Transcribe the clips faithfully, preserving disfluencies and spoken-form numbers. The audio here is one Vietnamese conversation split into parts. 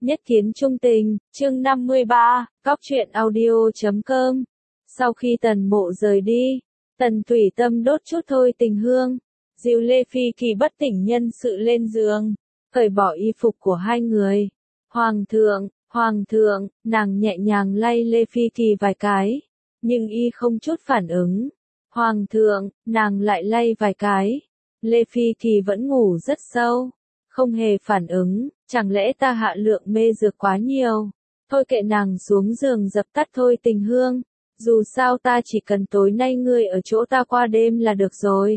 Nhất kiến trung tình, chương năm mươi ba, cóc truyện audio chấm com. Sau khi Tần Mộ rời đi, Tần Thủy Tâm đốt chút thôi tình hương, dìu Lê Phi Kỳ bất tỉnh nhân sự lên giường, cởi bỏ y phục của hai người. Hoàng thượng, Hoàng thượng, nàng nhẹ nhàng lay Lê Phi Kỳ vài cái, nhưng y không chút phản ứng. Hoàng thượng, nàng lại lay vài cái. Lê Phi Kỳ vẫn ngủ rất sâu, không hề phản ứng. Chẳng lẽ ta hạ lượng mê dược quá nhiều? Thôi kệ nàng xuống giường dập tắt thôi tình hương. Dù sao ta chỉ cần tối nay ngươi ở chỗ ta qua đêm là được rồi.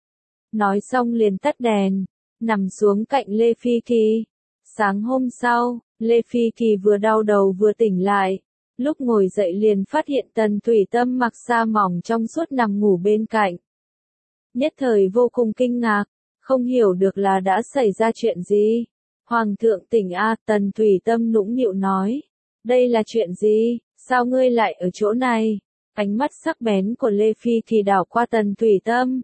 Nói xong liền tắt đèn, nằm xuống cạnh Lê Phi Kỳ. Sáng hôm sau, Lê Phi Kỳ vừa đau đầu vừa tỉnh lại. Lúc ngồi dậy liền phát hiện Tần Thủy Tâm mặc sa mỏng trong suốt nằm ngủ bên cạnh. Nhất thời vô cùng kinh ngạc, không hiểu được là đã xảy ra chuyện gì. Hoàng thượng tỉnh a, Tần Thủy Tâm nũng nịu nói. Đây là chuyện gì, sao ngươi lại ở chỗ này? Ánh mắt sắc bén của Lê Phi thì đảo qua Tần Thủy Tâm.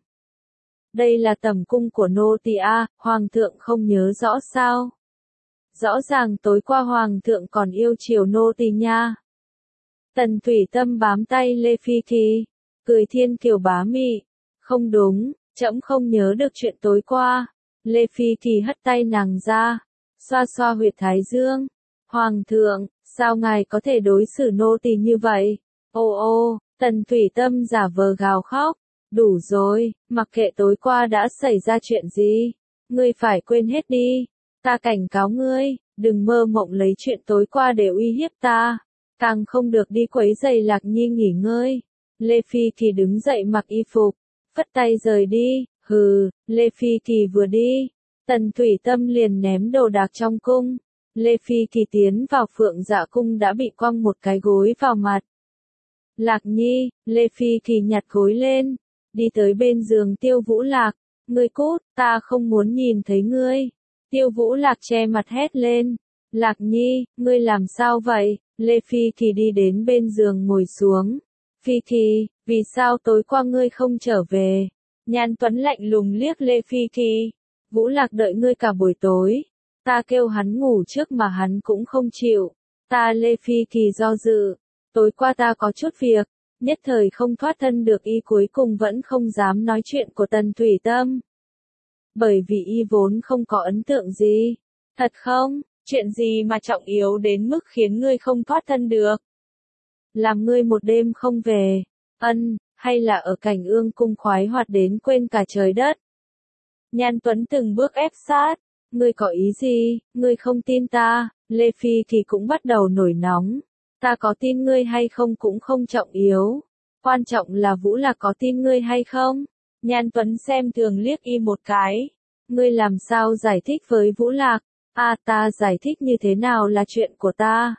Đây là tẩm cung của nô tỳ a, Hoàng thượng không nhớ rõ sao? Rõ ràng tối qua Hoàng thượng còn yêu chiều nô tỳ nha. Tần Thủy Tâm bám tay Lê Phi thì, cười thiên kiều bá mị. Không đúng, trẫm không nhớ được chuyện tối qua. Lê Phi thì hất tay nàng ra, xoa xoa huyệt thái dương. Hoàng thượng, sao ngài có thể đối xử nô tỳ như vậy? Ô ô, Tần Thủy Tâm giả vờ gào khóc. Đủ rồi, mặc kệ tối qua đã xảy ra chuyện gì, ngươi phải quên hết đi. Ta cảnh cáo ngươi, đừng mơ mộng lấy chuyện tối qua để uy hiếp ta. Càng không được đi quấy giày Lạc Nhi nghỉ ngơi. Lê Phi thì đứng dậy mặc y phục, phất tay rời đi. Hừ, Lê Phi Kỳ vừa đi, Tần Thủy Tâm liền ném đồ đạc trong cung. Lê Phi Kỳ tiến vào Phượng Dạ cung đã bị quăng một cái gối vào mặt. Lạc Nhi, Lê Phi Kỳ nhặt gối lên, đi tới bên giường Tiêu Vũ Lạc. Ngươi cút, ta không muốn nhìn thấy ngươi. Tiêu Vũ Lạc che mặt hét lên. Lạc Nhi, ngươi làm sao vậy? Lê Phi Kỳ đi đến bên giường ngồi xuống. Phi Kỳ, vì sao tối qua ngươi không trở về? Nhan Tuấn lạnh lùng liếc Lê Phi Kỳ. Vũ Lạc đợi ngươi cả buổi tối. Ta kêu hắn ngủ trước mà hắn cũng không chịu. Ta Lê Phi Kỳ do dự. Tối qua ta có chút việc, nhất thời không thoát thân được y cuối cùng vẫn không dám nói chuyện của Tần Thủy Tâm. Bởi vì y vốn không có ấn tượng gì. Thật không? Chuyện gì mà trọng yếu đến mức khiến ngươi không thoát thân được? Làm ngươi một đêm không về. Ân, hay là ở cảnh ương cung khoái hoạt đến quên cả trời đất? Nhan Tuấn từng bước ép sát. Ngươi có ý gì? Ngươi không tin ta? Lê Phi thì cũng bắt đầu nổi nóng. Ta có tin ngươi hay không cũng không trọng yếu. Quan trọng là Vũ Lạc có tin ngươi hay không? Nhan Tuấn xem thường liếc y một cái. Ngươi làm sao giải thích với Vũ Lạc? À, ta giải thích như thế nào là chuyện của ta?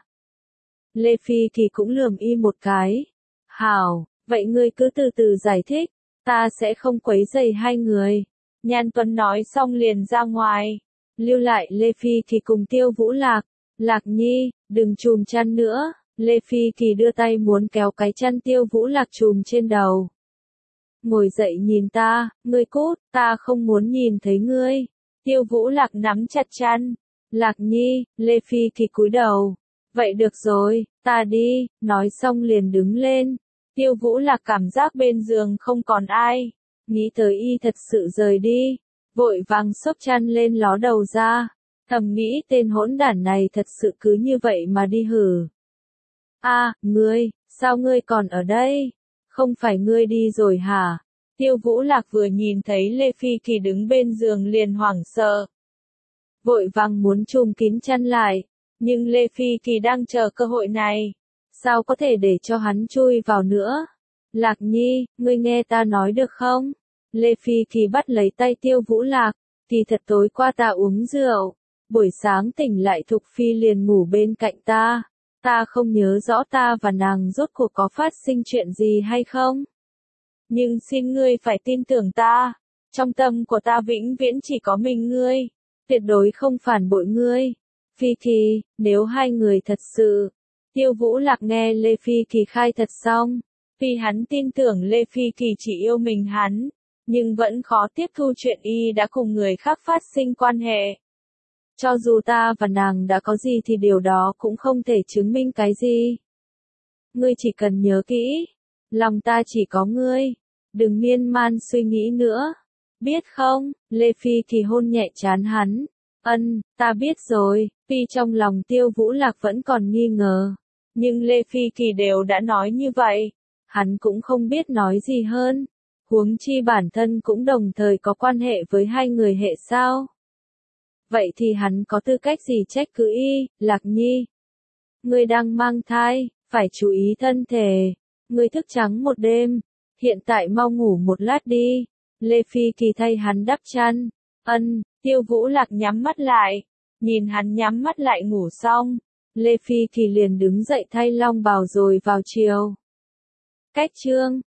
Lê Phi thì cũng lườm y một cái. Hảo, vậy ngươi cứ từ từ giải thích. Ta sẽ không quấy rầy hai người. Nhan Tuấn nói xong liền ra ngoài. Lưu lại Lê Phi thì cùng Tiêu Vũ Lạc. Lạc Nhi, đừng trùm chăn nữa. Lê Phi thì đưa tay muốn kéo cái chăn Tiêu Vũ Lạc trùm trên đầu. Ngồi dậy nhìn ta, ngươi cút, ta không muốn nhìn thấy ngươi. Tiêu Vũ Lạc nắm chặt chăn. Lạc Nhi, Lê Phi thì cúi đầu. Vậy được rồi, ta đi, nói xong liền đứng lên. Tiêu Vũ Lạc cảm giác bên giường không còn ai. Nghĩ tới y thật sự rời đi. Vội vàng xốc chăn lên ló đầu ra. Thầm nghĩ tên hỗn đản này thật sự cứ như vậy mà đi hử. À, ngươi, sao ngươi còn ở đây? Không phải ngươi đi rồi hả? Tiêu Vũ Lạc vừa nhìn thấy Lê Phi Kỳ đứng bên giường liền hoảng sợ. Vội vàng muốn chùm kín chăn lại. Nhưng Lê Phi Kỳ đang chờ cơ hội này. Sao có thể để cho hắn chui vào nữa? Lạc Nhi, ngươi nghe ta nói được không? Lê Phi Kỳ bắt lấy tay Tiêu Vũ Lạc. Kỳ thật tối qua ta uống rượu. Buổi sáng tỉnh lại Thục Phi liền ngủ bên cạnh ta. Ta không nhớ rõ ta và nàng rốt cuộc có phát sinh chuyện gì hay không? Nhưng xin ngươi phải tin tưởng ta. Trong tâm của ta vĩnh viễn chỉ có mình ngươi. Tuyệt đối không phản bội ngươi. Phi Kỳ, nếu hai người thật sự. Tiêu Vũ Lạc nghe Lê Phi Kỳ khai thật xong. Vì hắn tin tưởng Lê Phi Kỳ chỉ yêu mình hắn. Nhưng vẫn khó tiếp thu chuyện y đã cùng người khác phát sinh quan hệ. Cho dù ta và nàng đã có gì thì điều đó cũng không thể chứng minh cái gì. Ngươi chỉ cần nhớ kỹ, lòng ta chỉ có ngươi, đừng miên man suy nghĩ nữa. Biết không? Lê Phi Kỳ hôn nhẹ trán hắn. Ân, ta biết rồi. Tuy trong lòng Tiêu Vũ Lạc vẫn còn nghi ngờ, nhưng Lê Phi Kỳ đều đã nói như vậy, hắn cũng không biết nói gì hơn. Huống chi bản thân cũng đồng thời có quan hệ với hai người hệ sao. Vậy thì hắn có tư cách gì trách cứ y, Lạc Nhi? Ngươi đang mang thai, phải chú ý thân thể. Ngươi thức trắng một đêm, hiện tại mau ngủ một lát đi. Lê Phi Kỳ thay hắn đắp chăn. Ân, Tiêu Vũ Lạc nhắm mắt lại. Nhìn hắn nhắm mắt lại ngủ xong, Lê Phi Kỳ liền đứng dậy thay long bào rồi vào chiều. Cách chương